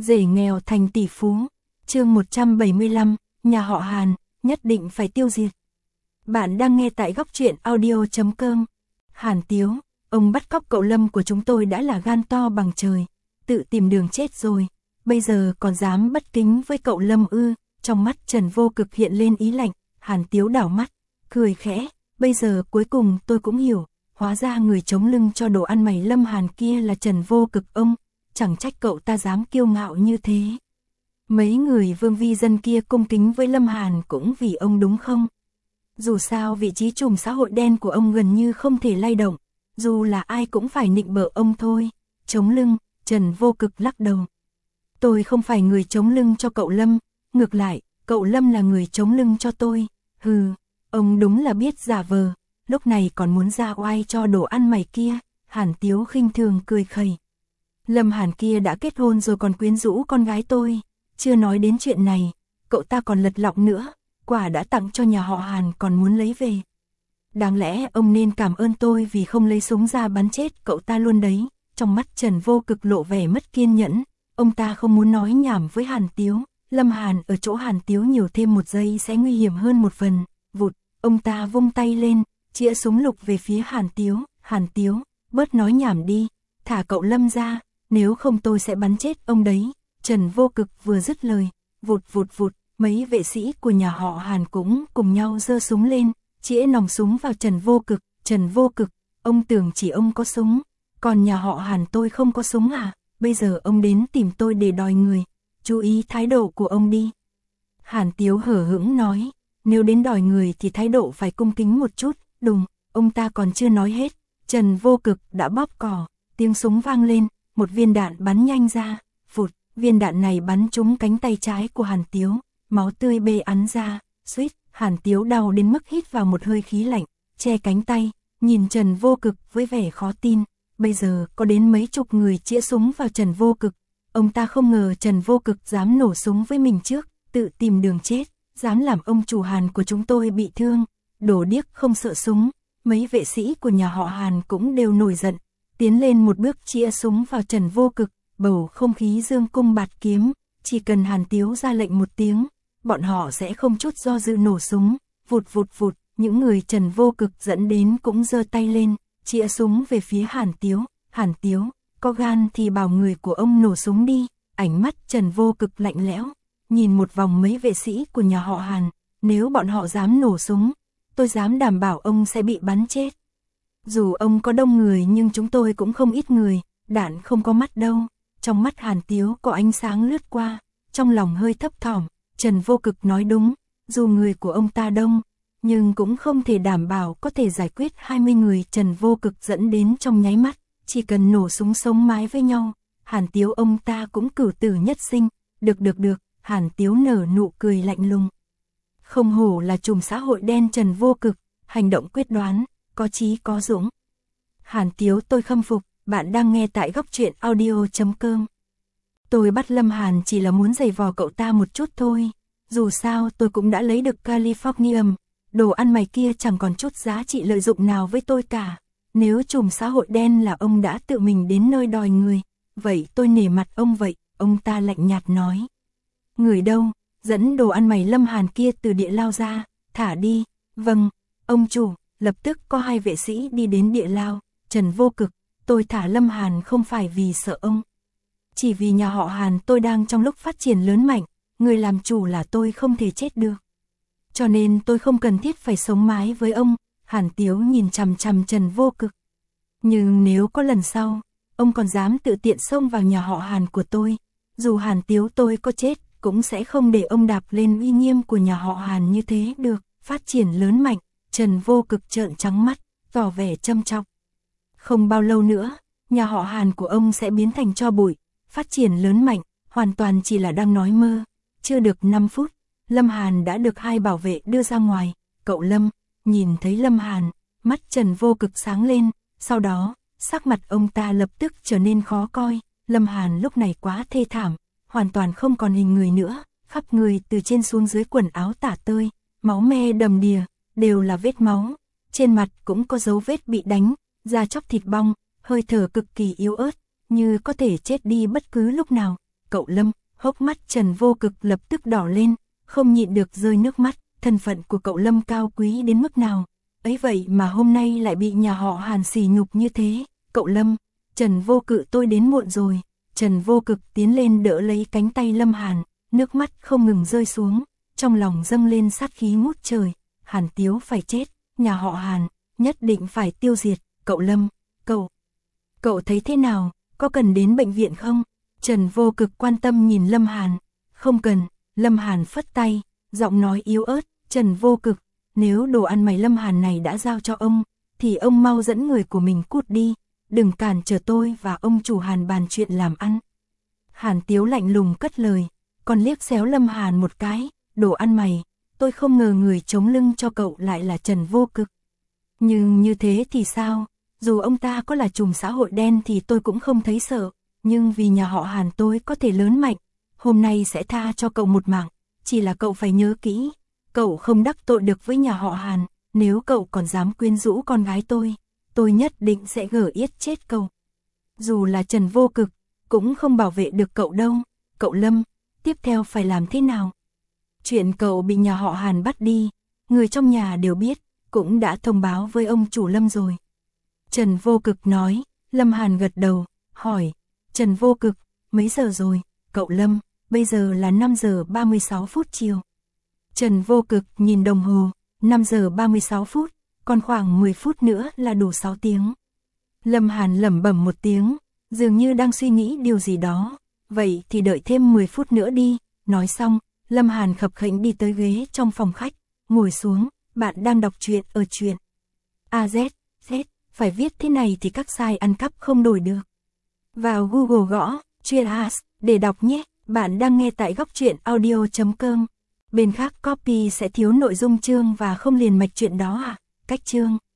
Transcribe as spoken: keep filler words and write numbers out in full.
Rể nghèo thành tỷ phú. Chương một trăm bảy mươi lăm, nhà họ Hàn, nhất định phải tiêu diệt. Bạn đang nghe tại góc truyện audio chấm com. Hàn Tiếu, ông bắt cóc cậu Lâm của chúng tôi đã là gan to bằng trời, tự tìm đường chết rồi, bây giờ còn dám bất kính với cậu Lâm ư? Trong mắt Trần Vô Cực hiện lên ý lạnh. Hàn Tiếu đảo mắt, cười khẽ, bây giờ cuối cùng tôi cũng hiểu, hóa ra người chống lưng cho đồ ăn mày Lâm Hàn kia là Trần Vô Cực ông, chẳng trách cậu ta dám kiêu ngạo như thế. Mấy người vương vi dân kia cung kính với Lâm Hàn cũng vì ông đúng không? Dù sao vị trí trùm xã hội đen của ông gần như không thể lay động, dù là ai cũng phải nịnh bợ ông thôi. Chống lưng, Trần Vô Cực lắc đầu. Tôi không phải người chống lưng cho cậu Lâm, ngược lại, cậu Lâm là người chống lưng cho tôi. Hừ, ông đúng là biết giả vờ, lúc này còn muốn ra oai cho đồ ăn mày kia. Hàn Tiếu khinh thường cười khẩy. Lâm Hàn kia đã kết hôn rồi còn quyến rũ con gái tôi, chưa nói đến chuyện này, cậu ta còn lật lọng nữa, quả đã tặng cho nhà họ Hàn còn muốn lấy về. Đáng lẽ ông nên cảm ơn tôi vì không lấy súng ra bắn chết cậu ta luôn đấy. Trong mắt Trần Vô Cực lộ vẻ mất kiên nhẫn, ông ta không muốn nói nhảm với Hàn Tiếu. Lâm Hàn ở chỗ Hàn Tiếu nhiều thêm một giây sẽ nguy hiểm hơn một phần. Vụt, ông ta vung tay lên, chĩa súng lục về phía Hàn Tiếu. Hàn Tiếu, bớt nói nhảm đi, thả cậu Lâm ra, nếu không tôi sẽ bắn chết ông đấy. Trần Vô Cực vừa dứt lời, vụt vụt vụt, mấy vệ sĩ của nhà họ Hàn cũng cùng nhau giơ súng lên, chĩa nòng súng vào Trần Vô Cực. Trần Vô Cực, ông tưởng chỉ ông có súng, còn nhà họ Hàn tôi không có súng à? Bây giờ ông đến tìm tôi để đòi người, chú ý thái độ của ông đi. Hàn Tiếu hở hững nói, nếu đến đòi người thì thái độ phải cung kính một chút. Đùng, ông ta còn chưa nói hết, Trần Vô Cực đã bóp cò, tiếng súng vang lên, một viên đạn bắn nhanh ra, phụt, viên đạn này bắn trúng cánh tay trái của Hàn Tiếu, máu tươi bê ắn ra, suýt, Hàn Tiếu đau đến mức hít vào một hơi khí lạnh, che cánh tay, nhìn Trần Vô Cực với vẻ khó tin. Bây giờ có đến mấy chục người chĩa súng vào Trần Vô Cực, ông ta không ngờ Trần Vô Cực dám nổ súng với mình trước, tự tìm đường chết, dám làm ông chủ Hàn của chúng tôi bị thương, đồ điếc không sợ súng. Mấy vệ sĩ của nhà họ Hàn cũng đều nổi giận, tiến lên một bước chĩa súng vào Trần Vô Cực, bầu không khí dương cung bạt kiếm, chỉ cần Hàn Tiếu ra lệnh một tiếng, bọn họ sẽ không chút do dự nổ súng. Vụt vụt vụt, những người Trần Vô Cực dẫn đến cũng giơ tay lên, chĩa súng về phía Hàn Tiếu. Hàn Tiếu, có gan thì bảo người của ông nổ súng đi. Ánh mắt Trần Vô Cực lạnh lẽo, nhìn một vòng mấy vệ sĩ của nhà họ Hàn, nếu bọn họ dám nổ súng, tôi dám đảm bảo ông sẽ bị bắn chết. Dù ông có đông người nhưng chúng tôi cũng không ít người, đạn không có mắt đâu. Trong mắt Hàn Tiếu có ánh sáng lướt qua, trong lòng hơi thấp thỏm. Trần Vô Cực nói đúng, dù người của ông ta đông, nhưng cũng không thể đảm bảo có thể giải quyết hai mươi người Trần Vô Cực dẫn đến trong nháy mắt, chỉ cần nổ súng sống mái với nhau. Hàn Tiếu ông ta cũng cửu tử nhất sinh. Được được được, Hàn Tiếu nở nụ cười lạnh lùng. Không hổ là trùm xã hội đen Trần Vô Cực, hành động quyết đoán, có chí có dũng. Hàn Tiếu tôi khâm phục. Bạn đang nghe tại góc truyện audio chấm com. Tôi bắt Lâm Hàn chỉ là muốn giày vò cậu ta một chút thôi. Dù sao tôi cũng đã lấy được Californium, đồ ăn mày kia chẳng còn chút giá trị lợi dụng nào với tôi cả. Nếu trùm xã hội đen là ông đã tự mình đến nơi đòi người, vậy tôi nể mặt ông vậy. Ông ta lạnh nhạt nói. Người đâu, dẫn đồ ăn mày Lâm Hàn kia từ địa lao ra, thả đi. Vâng, ông chủ. Lập tức có hai vệ sĩ đi đến địa lao. Trần Vô Cực, tôi thả Lâm Hàn không phải vì sợ ông, chỉ vì nhà họ Hàn tôi đang trong lúc phát triển lớn mạnh, người làm chủ là tôi không thể chết được. Cho nên tôi không cần thiết phải sống mái với ông. Hàn Tiếu nhìn chằm chằm Trần Vô Cực. Nhưng nếu có lần sau, ông còn dám tự tiện xông vào nhà họ Hàn của tôi, dù Hàn Tiếu tôi có chết, cũng sẽ không để ông đạp lên uy nghiêm của nhà họ Hàn như thế được. Phát triển lớn mạnh, Trần Vô Cực trợn trắng mắt, tỏ vẻ châm chọc. Không bao lâu nữa, nhà họ Hàn của ông sẽ biến thành tro bụi. Phát triển lớn mạnh, hoàn toàn chỉ là đang nói mơ. Chưa được năm phút, Lâm Hàn đã được hai bảo vệ đưa ra ngoài. Cậu Lâm, nhìn thấy Lâm Hàn, mắt Trần Vô Cực sáng lên, sau đó, sắc mặt ông ta lập tức trở nên khó coi. Lâm Hàn lúc này quá thê thảm, hoàn toàn không còn hình người nữa, khắp người từ trên xuống dưới quần áo tả tơi, máu me đầm đìa, đều là vết máu. Trên mặt cũng có dấu vết bị đánh, da chóc thịt bong, hơi thở cực kỳ yếu ớt, như có thể chết đi bất cứ lúc nào. cậu Lâm. Hốc mắt Trần Vô Cực lập tức đỏ lên, không nhịn được rơi nước mắt. Thân phận của cậu Lâm cao quý đến mức nào, ấy vậy mà hôm nay lại bị nhà họ Hàn sỉ nhục như thế. Cậu Lâm, Trần Vô Cự tôi đến muộn rồi. Trần Vô Cực tiến lên đỡ lấy cánh tay Lâm Hàn, nước mắt không ngừng rơi xuống, trong lòng dâng lên sát khí ngút trời. Hàn Tiếu phải chết, nhà họ Hàn nhất định phải tiêu diệt. Cậu Lâm, cậu, cậu thấy thế nào, có cần đến bệnh viện không? Trần Vô Cực quan tâm nhìn Lâm Hàn. Không cần. Lâm Hàn phất tay, giọng nói yếu ớt. Trần Vô Cực, nếu đồ ăn mày Lâm Hàn này đã giao cho ông, thì ông mau dẫn người của mình cút đi, đừng cản trở tôi và ông chủ Hàn bàn chuyện làm ăn. Hàn Tiếu lạnh lùng cất lời, còn liếc xéo Lâm Hàn một cái. Đồ ăn mày, tôi không ngờ người chống lưng cho cậu lại là Trần Vô Cực. Nhưng như thế thì sao, dù ông ta có là trùm xã hội đen thì tôi cũng không thấy sợ, nhưng vì nhà họ Hàn tôi có thể lớn mạnh, hôm nay sẽ tha cho cậu một mạng, chỉ là cậu phải nhớ kỹ, cậu không đắc tội được với nhà họ Hàn, nếu cậu còn dám quyến rũ con gái tôi, tôi nhất định sẽ gở yết chết cậu. Dù là Trần Vô Cực, cũng không bảo vệ được cậu đâu. Cậu Lâm, tiếp theo phải làm thế nào? Chuyện cậu bị nhà họ Hàn bắt đi, người trong nhà đều biết, cũng đã thông báo với ông chủ Lâm rồi. Trần Vô Cực nói. Lâm Hàn gật đầu, hỏi, Trần Vô Cực, mấy giờ rồi? Cậu Lâm, bây giờ là năm giờ ba mươi sáu phút chiều. Trần Vô Cực nhìn đồng hồ, năm giờ ba mươi sáu phút, còn khoảng mười phút nữa là đủ sáu tiếng. Lâm Hàn lẩm bẩm một tiếng, dường như đang suy nghĩ điều gì đó. Vậy thì đợi thêm mười phút nữa đi. Nói xong, Lâm Hàn khập khểnh đi tới ghế trong phòng khách, ngồi xuống. Bạn đang đọc truyện ở truyện a zét, Z, phải viết thế này thì các site ăn cắp không đổi được. Vào Google gõ truyện as để đọc nhé. Bạn đang nghe tại góc truyện audio chấm com. Bên khác copy sẽ thiếu nội dung chương và không liền mạch chuyện đó à? Cách chương